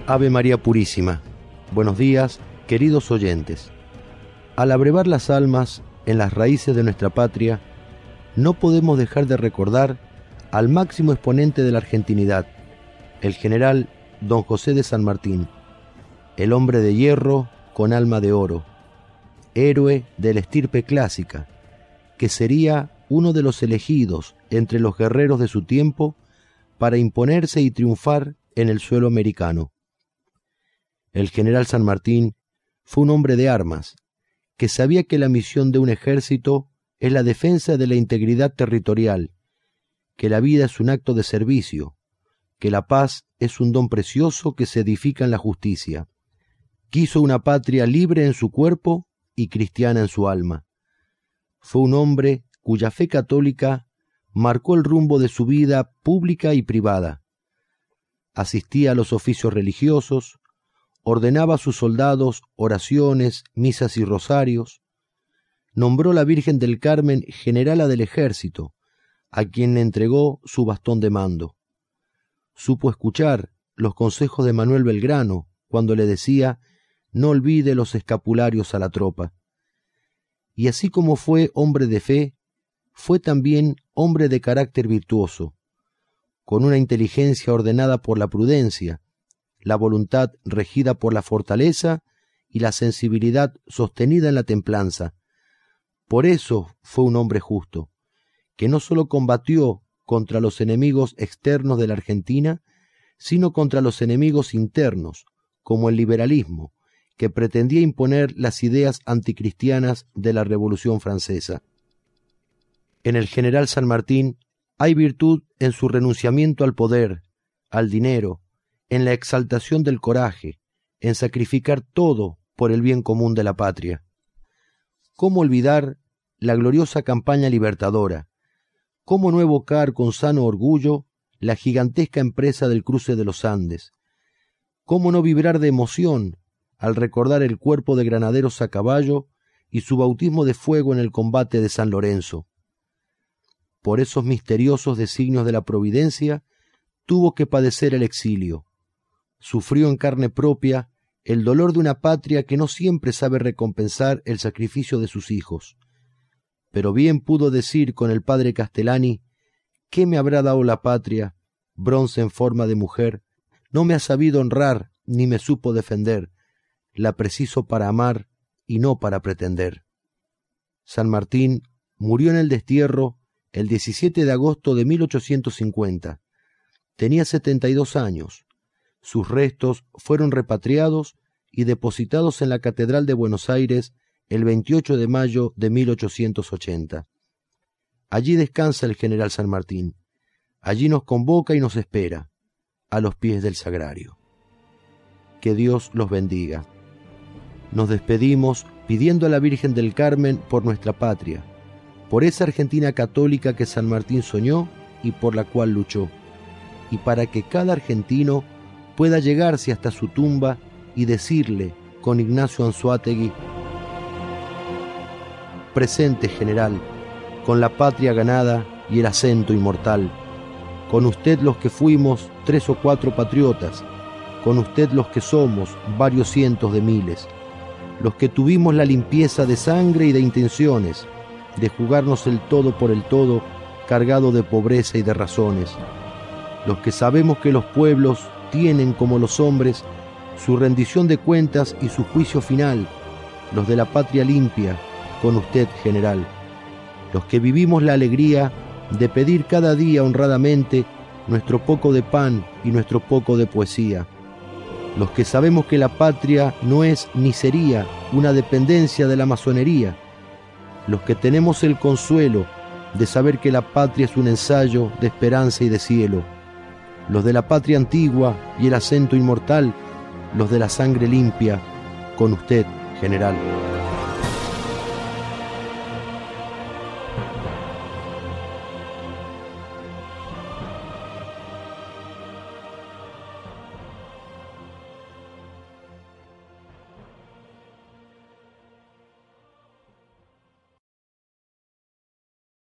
Ave María Purísima. Buenos días, queridos oyentes. Al abrevar las almas en las raíces de nuestra patria, no podemos dejar de recordar al máximo exponente de la argentinidad, el general Don José de San Martín, el hombre de hierro con alma de oro, héroe de la estirpe clásica, que sería uno de los elegidos entre los guerreros de su tiempo para imponerse y triunfar en el suelo americano. El general San Martín fue un hombre de armas, que sabía que la misión de un ejército es la defensa de la integridad territorial, que la vida es un acto de servicio, que la paz es un don precioso que se edifica en la justicia. Quiso una patria libre en su cuerpo y cristiana en su alma. Fue un hombre cuya fe católica marcó el rumbo de su vida pública y privada. Asistía a los oficios religiosos, ordenaba a sus soldados oraciones, misas y rosarios, nombró a la Virgen del Carmen generala del ejército, a quien le entregó su bastón de mando. Supo escuchar los consejos de Manuel Belgrano cuando le decía: no olvide los escapularios a la tropa. Y así como fue hombre de fe, fue también hombre de carácter virtuoso, con una inteligencia ordenada por la prudencia, la voluntad regida por la fortaleza y la sensibilidad sostenida en la templanza. Por eso fue un hombre justo, que no solo combatió contra los enemigos externos de la Argentina, sino contra los enemigos internos, como el liberalismo, que pretendía imponer las ideas anticristianas de la Revolución Francesa. En el general San Martín hay virtud en su renunciamiento al poder, al dinero, en la exaltación del coraje, en sacrificar todo por el bien común de la patria. ¿Cómo olvidar la gloriosa campaña libertadora? ¿Cómo no evocar con sano orgullo la gigantesca empresa del cruce de los Andes? ¿Cómo no vibrar de emoción al recordar el cuerpo de granaderos a caballo y su bautismo de fuego en el combate de San Lorenzo? Por esos misteriosos designios de la providencia tuvo que padecer el exilio. Sufrió en carne propia el dolor de una patria que no siempre sabe recompensar el sacrificio de sus hijos. Pero bien pudo decir con el padre Castellani: ¿qué me habrá dado la patria, bronce en forma de mujer? No me ha sabido honrar ni me supo defender, la preciso para amar y no para pretender. San Martín murió en el destierro el 17 de agosto de 1850. Tenía 72 años. Sus restos fueron repatriados y depositados en la Catedral de Buenos Aires el 28 de mayo de 1880. Allí descansa el general San Martín. Allí nos convoca y nos espera, a los pies del sagrario. Que Dios los bendiga. Nos despedimos pidiendo a la Virgen del Carmen por nuestra patria, por esa Argentina católica que San Martín soñó y por la cual luchó, y para que cada argentino pueda llegarse hasta su tumba y decirle con Ignacio Anzoátegui: presente, general, con la patria ganada y el acento inmortal, con usted los que fuimos 3 o 4 patriotas, con usted los que somos varios cientos de miles, los que tuvimos la limpieza de sangre y de intenciones, de jugarnos el todo por el todo, cargado de pobreza y de razones, los que sabemos que los pueblos tienen, como los hombres, su rendición de cuentas y su juicio final, los de la patria limpia, con usted, general, los que vivimos la alegría de pedir cada día honradamente nuestro poco de pan y nuestro poco de poesía, los que sabemos que la patria no es ni sería una dependencia de la masonería, los que tenemos el consuelo de saber que la patria es un ensayo de esperanza y de cielo, los de la patria antigua y el acento inmortal, los de la sangre limpia, con usted, general.